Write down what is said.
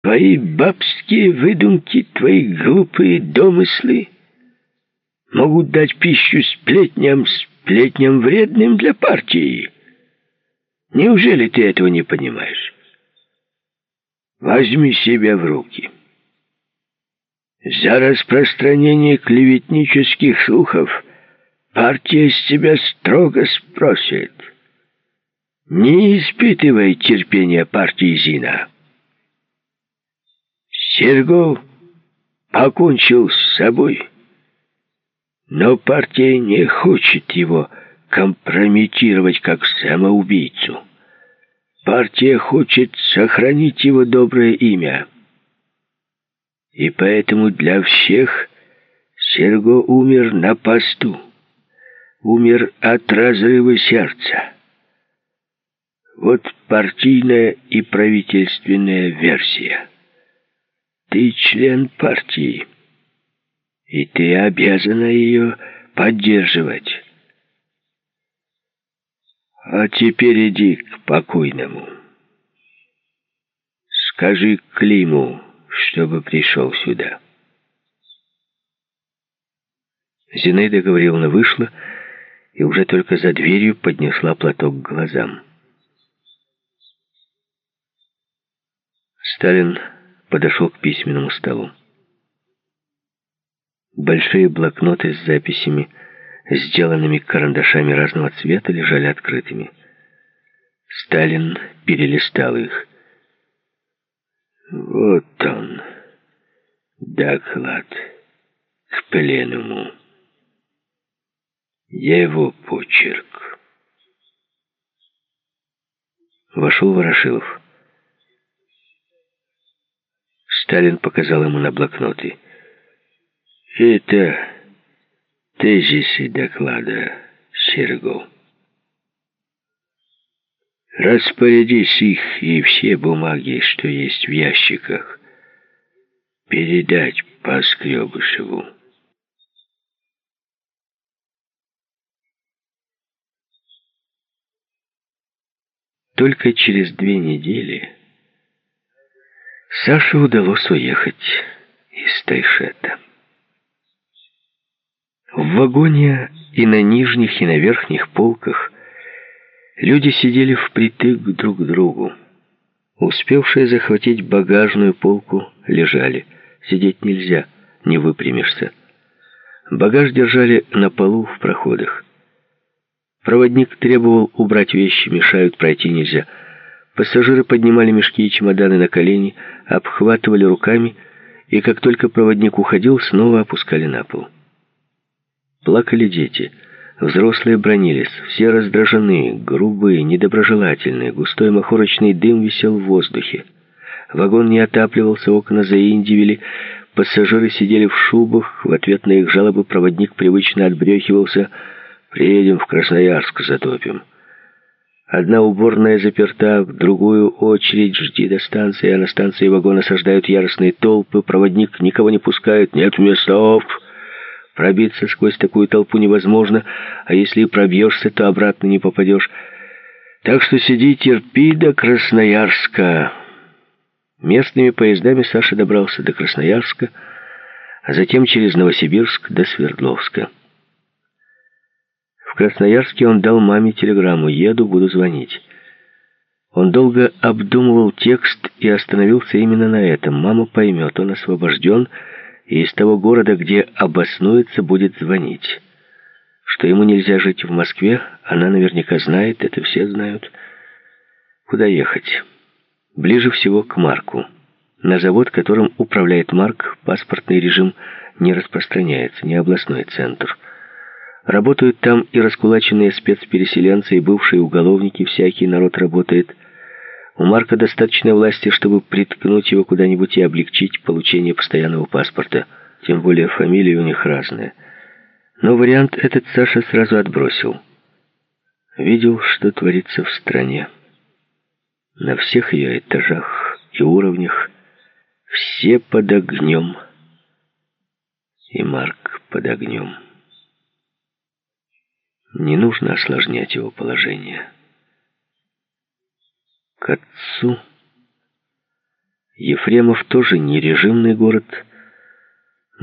Твои бабские выдумки, твои глупые домыслы могут дать пищу сплетням вредным для партии. Неужели ты этого не понимаешь? Возьми себя в руки. За распространение клеветнических слухов партия с тебя строго спросит. Не испытывай терпения партии Зина. Серго покончил с собой, но партия не хочет его компрометировать как самоубийцу. Партия хочет сохранить его доброе имя. И поэтому для всех Серго умер на посту, умер от разрыва сердца. Вот партийная и правительственная версия. Ты член партии, и ты обязана ее поддерживать. А теперь иди к покойному. Скажи Климу, чтобы пришел сюда. Зинаида Гавриловна вышла и уже только за дверью поднесла платок к глазам. Сталин подошел к письменному столу. Большие блокноты с записями, сделанными карандашами разного цвета, лежали открытыми. Сталин перелистал их. Вот он, доклад к пленуму. Его почерк. Вошел Ворошилов. Сталин показал ему на блокноты. Это тезисы доклада, Серго. Распорядись их и все бумаги, что есть в ящиках, передать Поскребышеву. Только через 2 недели Саше удалось уехать из Тайшета. В вагоне и на нижних, и на верхних полках люди сидели впритык друг к другу. Успевшие захватить багажную полку лежали. Сидеть нельзя, не выпрямишься. Багаж держали на полу в проходах. Проводник требовал убрать вещи, мешают, пройти нельзя. Пассажиры поднимали мешки и чемоданы на колени, обхватывали руками, и как только проводник уходил, снова опускали на пол. Плакали дети. Взрослые бранились, все раздражены, грубые, недоброжелательные. Густой махорочный дым висел в воздухе. Вагон не отапливался, окна заиндивели. Пассажиры сидели в шубах. В ответ на их жалобы проводник привычно отбрехивался: «Приедем в Красноярск, затопим». Одна уборная заперта, в другую очередь жди до станции, а на станции вагон осаждают яростные толпы. Проводник никого не пускает, нет местов. Пробиться сквозь такую толпу невозможно, а если и пробьешься, то обратно не попадешь. Так что сиди, терпи до Красноярска. Местными поездами Саша добрался до Красноярска, а затем через Новосибирск до Свердловска. В Красноярске он дал маме телеграмму: «Еду, буду звонить». Он долго обдумывал текст и остановился именно на этом. Мама поймет, он освобожден, и из того города, где обоснуется, будет звонить. Что ему нельзя жить в Москве, она наверняка знает, это все знают. Куда ехать? Ближе всего к Марку. На завод, которым управляет Марк, паспортный режим не распространяется, не областной центр. Работают там и раскулаченные спецпереселенцы, и бывшие уголовники, всякий народ работает. У Марка достаточно власти, чтобы приткнуть его куда-нибудь и облегчить получение постоянного паспорта. Тем более фамилии у них разные. Но вариант этот Саша сразу отбросил. Видел, что творится в стране. На всех ее этажах и уровнях все под огнем. И Марк под огнем. Не нужно осложнять его положение. К отцу Ефремов тоже не режимный город,